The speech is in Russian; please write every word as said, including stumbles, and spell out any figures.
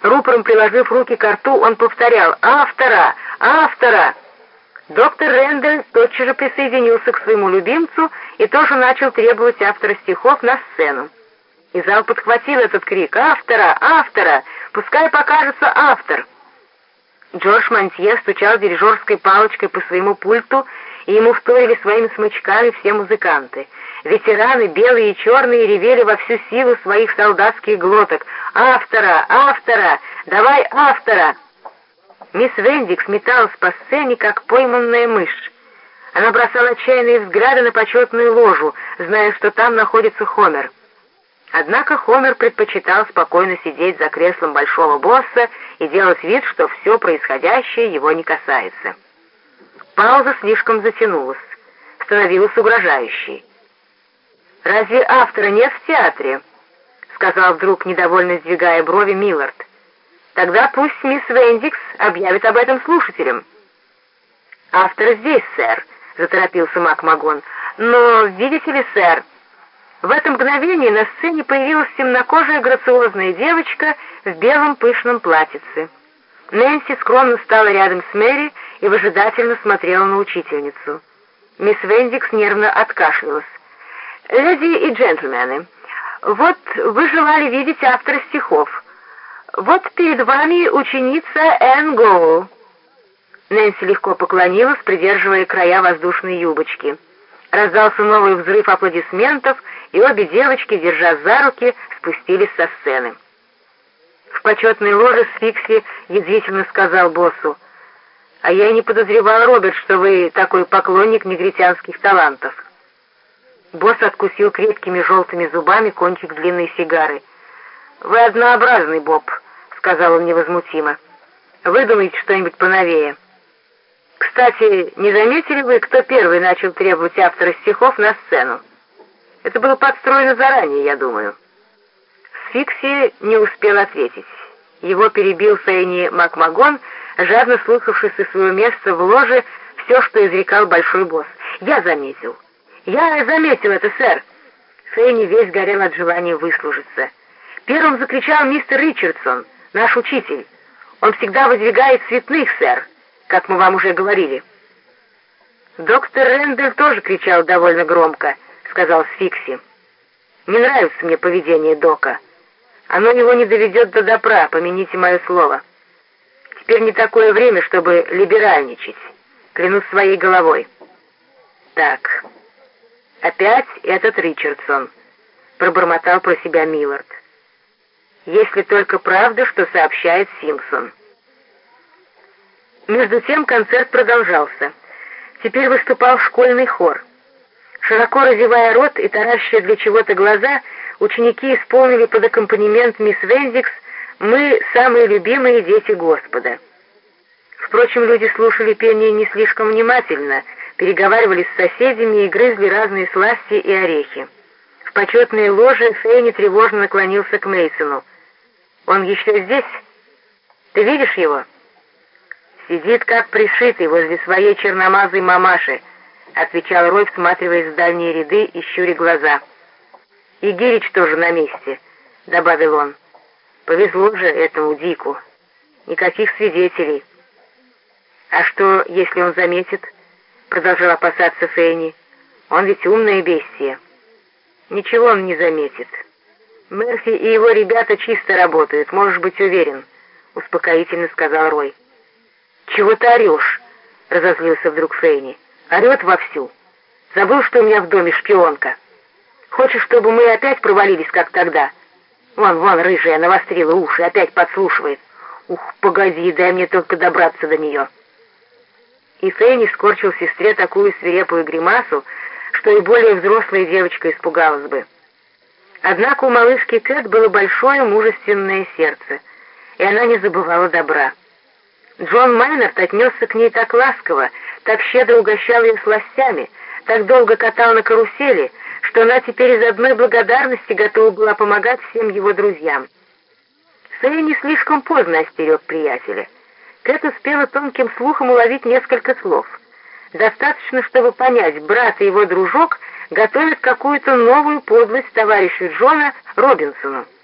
Рупором приложив руки к рту, он повторял «Автора! Автора!». Доктор Рэндалл тотчас же присоединился к своему любимцу и тоже начал требовать автора стихов на сцену. И зал подхватил этот крик «Автора! Автора! Пускай покажется автор!». Джордж Монтье стучал дирижерской палочкой по своему пульту, и ему вторили своими смычками все музыканты. Ветераны, белые и черные, ревели во всю силу своих солдатских глоток «Автора! Автора! Давай автора!». Мисс Вендикс металась по сцене, как пойманная мышь. Она бросала отчаянные взгляды на почетную ложу, зная, что там находится Хомер. Однако Хомер предпочитал спокойно сидеть за креслом большого босса и делать вид, что все происходящее его не касается. Пауза слишком затянулась, становилась угрожающей. «Разве автора нет в театре?» — сказал вдруг, недовольно сдвигая брови, Миллард. «Тогда пусть мисс Вендикс объявит об этом слушателям». «Автор здесь, сэр», — заторопился Макмагон. «Но, видите ли, сэр...» В это мгновение на сцене появилась темнокожая грациозная девочка в белом пышном платьице. Нэнси скромно стала рядом с Мэри и выжидательно смотрела на учительницу. Мисс Вендикс нервно откашлялась. «Леди и джентльмены, вот вы желали видеть автора стихов. Вот перед вами ученица Энн Гоул». Нэнси легко поклонилась, придерживая края воздушной юбочки. Раздался новый взрыв аплодисментов, и обе девочки, держа за руки, спустились со сцены. В почетной ложе Сфикси язвительно сказал боссу: «А я и не подозревал, Роберт, что вы такой поклонник негритянских талантов». Босс откусил крепкими желтыми зубами кончик длинной сигары. «Вы однообразный, Боб», — сказал он невозмутимо. «Выдумайте что-нибудь поновее. Кстати, не заметили вы, кто первый начал требовать автора стихов на сцену? Это было подстроено заранее, я думаю». Сфикси не успел ответить. Его перебил Фенни Макмагон, жадно слушавший со своего места в ложе все, что изрекал большой босс. «Я заметил. Я заметил это, сэр». Фенни весь горел от желания выслужиться. Первым закричал мистер Ричардсон, наш учитель. «Он всегда выдвигает цветных, сэр, как мы вам уже говорили». «Доктор Рэндалл тоже кричал довольно громко», — сказал Сфикси. «Не нравится мне поведение Дока. Оно его не доведет до добра, помяните мое слово. Теперь не такое время, чтобы либеральничать. Клянусь своей головой». «Так, опять этот Ричардсон», — пробормотал про себя Миллард. «Если только правда, что сообщает Симпсон». Между тем концерт продолжался. Теперь выступал школьный хор. Широко разевая рот и тараща для чего-то глаза, ученики исполнили под аккомпанемент мисс Вендикс «Мы самые любимые дети Господа». Впрочем, люди слушали пение не слишком внимательно, переговаривались с соседями и грызли разные сласти и орехи. В почетной ложе Фенни тревожно наклонился к Мейсону. «Он еще здесь? Ты видишь его?» «Сидит как пришитый возле своей черномазой мамаши», — отвечал Рой, всматриваясь в дальние ряды и щуря глаза. «И Гирич тоже на месте», — добавил он. «Повезло же этому Дику. Никаких свидетелей». «А что, если он заметит?» — продолжал опасаться Фенни. «Он ведь умное бестие». «Ничего он не заметит. Мерфи и его ребята чисто работают, можешь быть уверен», — успокоительно сказал Рой. «Чего ты орешь?» — разозлился вдруг Фенни. «Орет вовсю. Забыл, что у меня в доме шпионка. Хочешь, чтобы мы опять провалились, как тогда? Вон, вон, рыжая, навострила уши, опять подслушивает. Ух, погоди, дай мне только добраться до нее». И Фенни скорчил сестре такую свирепую гримасу, что и более взрослая девочка испугалась бы. Однако у малышки Кэт было большое мужественное сердце, и она не забывала добра. Джон Майнард отнесся к ней так ласково, так щедро угощал ее сластями, так долго катал на карусели, что она теперь из одной благодарности готова была помогать всем его друзьям. Фенни слишком поздно остерег приятеля. Кэт успела тонким слухом уловить несколько слов. Достаточно, чтобы понять, брат и его дружок готовят какую-то новую подлость товарищу Джона Робинсону.